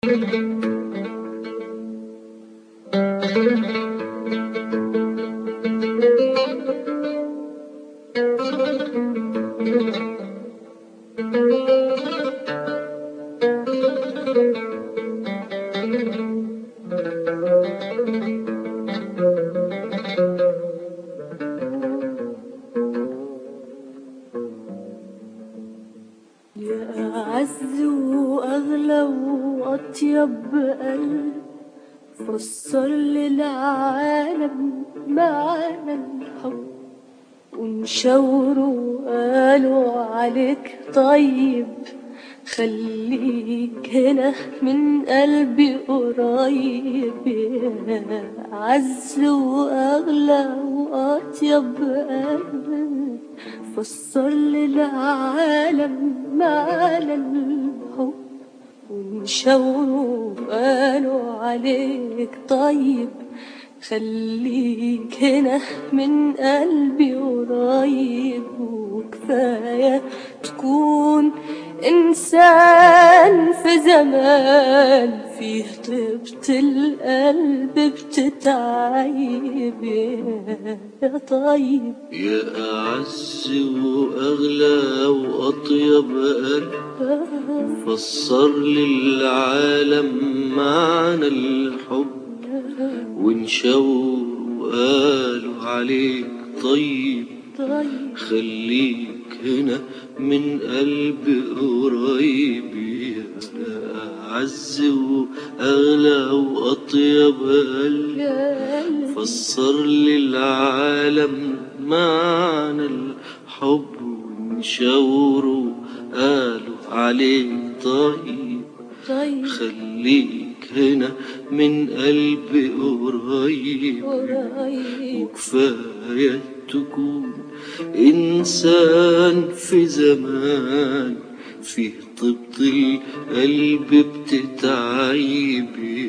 يا أعز وأغلى وأطيب قلب فسر للعالم معنى الحب، ونشاوروا قالوا عليك طيب، خليك هنا من قلبي قريب. يا أعز وأغلى وأطيب قلب فسر للعالم معنى الحب، ونشاوروا قالوا عليك طيب، خليك هنا من قلبي قريب. وكفاية تكون إنسان في زمان فيه طيبة القلب بتتعيب. يا طيب يا أعز وأغلى وأطيب قلب فسر للعالم معنى الحب، ونشاور وقالوا عليك طيب، خليك هنا من قلب قريب. يا أعز وأغلى وأطيب قلب فسر للعالم معنى الحب، ونشاوروا قالوا عليك طيب، خليك هنا من قلب قريب. وكفاية تكون إنسان في زمان فيه طيبة القلب بتتعيب.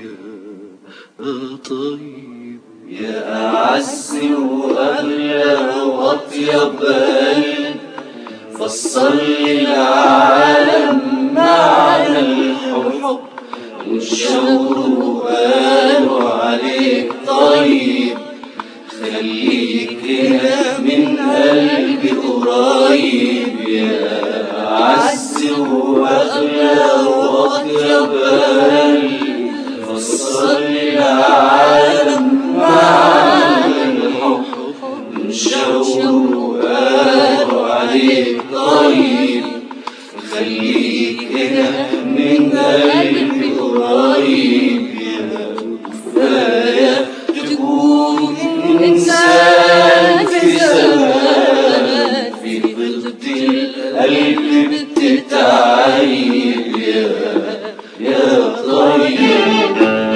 يا طيب يا أعز وأغلى وأطيب قلب فسر للعالم معنى الحب، ونشاوروا وقالوا عليك طيب، خليك هنا من قلبي قريب. يا أعز وأغلى وأطيب قلب فسر للعالم معنى الحب، ونشاوروا وقالوا عليك طيب، خليك هنا من قلبي قريب. كفاية تكون إنسان في زمان في طيبة القلب بتتعيب. يا طيب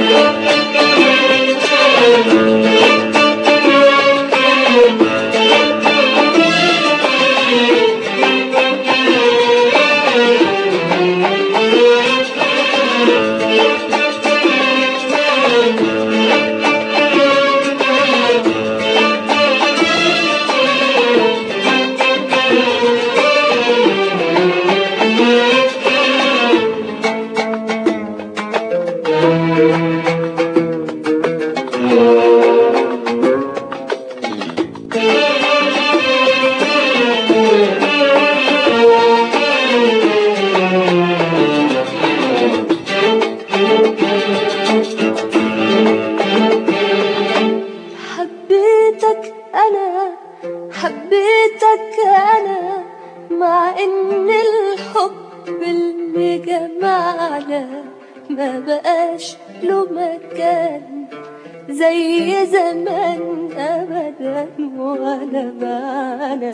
حبيتك أنا مع إن الحب اللي جمعنا ما بقاش له مكان زي زمان أبدا ولا معنى.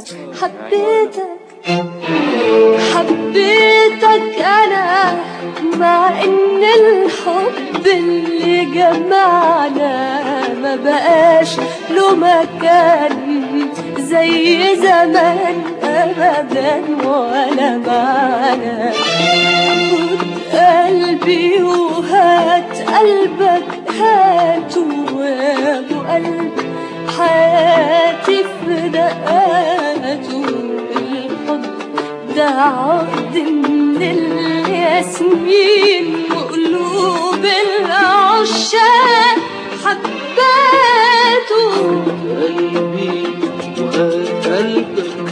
حبيتك أنا مع إن الحب اللي جمعنا ما بقاش له مكان زي زمان أبدا ولا معنى. خد قلبي وهات قلبك هاته يا أبو قلب حياتي في دقاته. الحب ده عقد من الياسمين وقلوب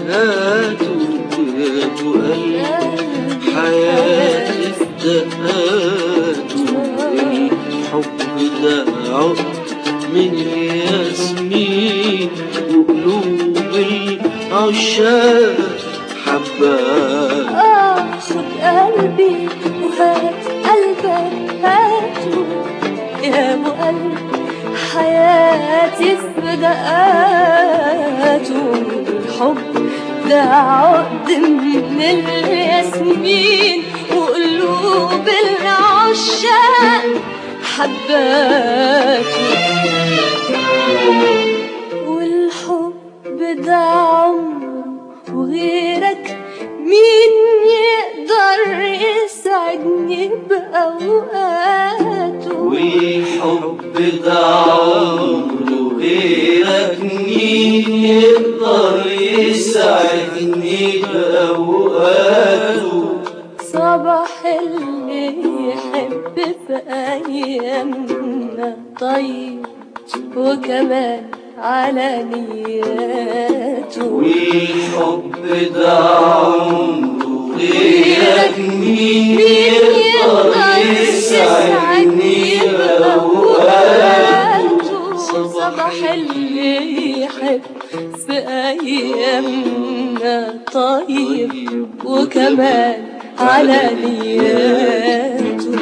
هاتوا يا ابو قلب حياتي في دقاته. الحب ده عقد من الياسمين وقلوب العشاق حبات. خد قلبي وهات قلبك هاته يا ابو قلب حياتي في دقاته. الحب ده عقد من الياسمين وقلوب العشاق حباته. والحب ده عمر وغيرك مين يقدر يسعدني بأوقاته. والحب ده عمر وغيرك مين يقدر يسعدني بأوقاته. صباح اللي يحب في أيامنا طيب وكمان على نياته. والحب ده عمر وغيرك مين يقدر يسعدني بأوقاته. صباح اللي يحب في أيامنا طيب وكمان على نياته.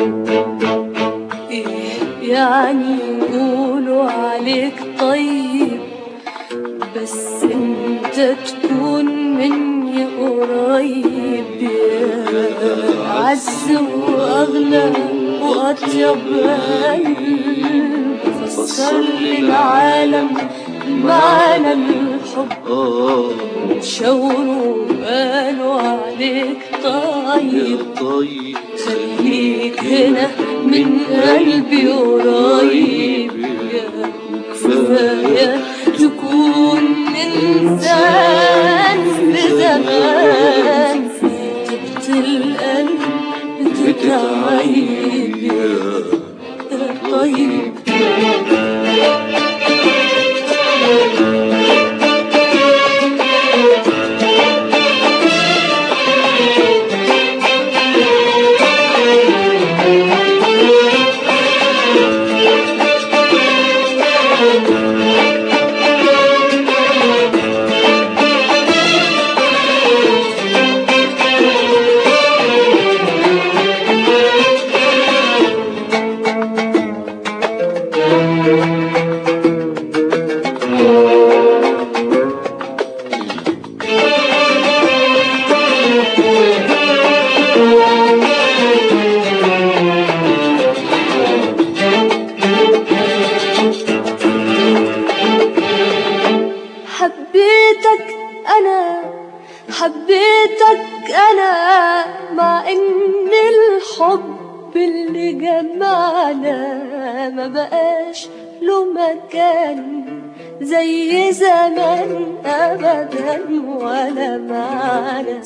يعني يقولوا عليك طيب بس انت تكون مني قريب. يا عز واغلى واطيب قلب فسر للعالم معنى الحب. شاوروا قالوا عليك طيب خليك هنا من قلبي قريب. يا كفاية تكون إنسان في زمان في طيبة القلب بتتعيب. يا طيب حبيتك أنا مع إن الحب اللي جمعنا ما بقاش له مكان زي زمان أبدا ولا معنا.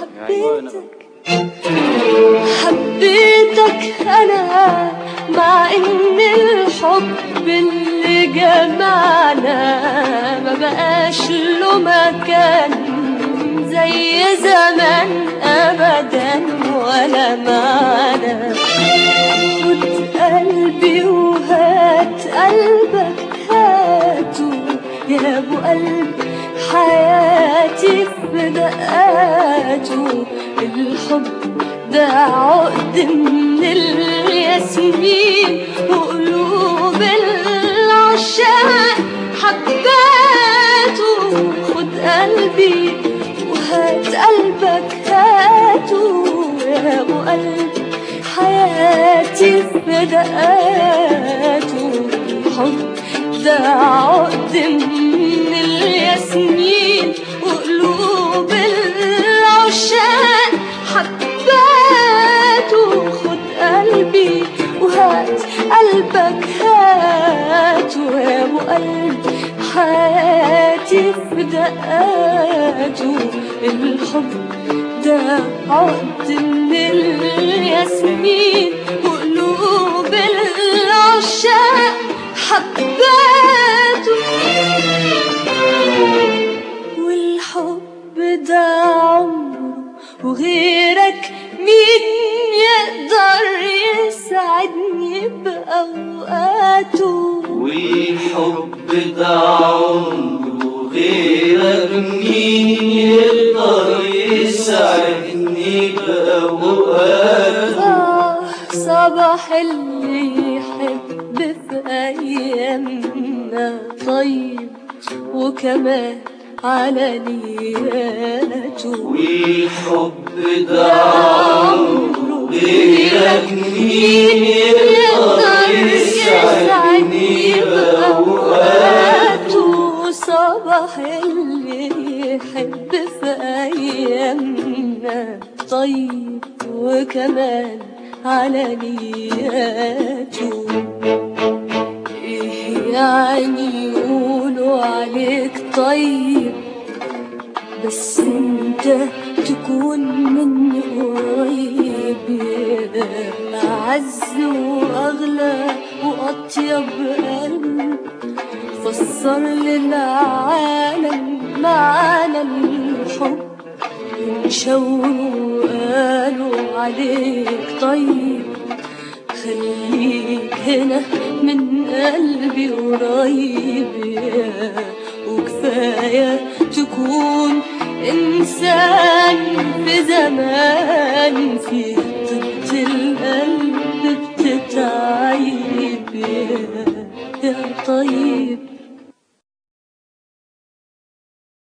حبيتك أنا مع إن الحب اللي جمعنا ما بقاش له مكان زي زمان أبدا ولا معنا. خد قلبي وهات قلبك هاته يا أبو قلب حياتي في دقاته. الحب ده عقد من الياسمين وقلوب العشاق حباته. خد قلبي وهات قلبك هاته يا أبو قلب حياتي في دقاته. الحب ده عقد من الياسمين وقلوب العشاق حباته. خد قلبي وهات قلبك هاته يا أبو قلب حياتي في دقاته. الحب ده عقد من الياسمين وقلوب العشاق حباته. والحب وغيرك مين يقدر يسعدني بأوقاته. والحب ده عمره غيرك مين يقدر يسعدني بأوقاته. صباح اللي يحب في أيامنا طيب وكمان على نياته. والحب ده عمره غيرك مين يقدر يسعدني بأوقاته. صباح اللي يحب في أيامنا طيب وكمان على نياته. إيه يعني يقولوا عليك طيب بس انت تكون مني قريب. أعز وأغلى وأطيب قلب فسر للعالم معنى الحب. انشوروا وقالوا عليك طيب خليك هنا من قلبي قريب. وكفاية تكون إنسان في زمان فيه طبة القلب بتتعيب يا طيب.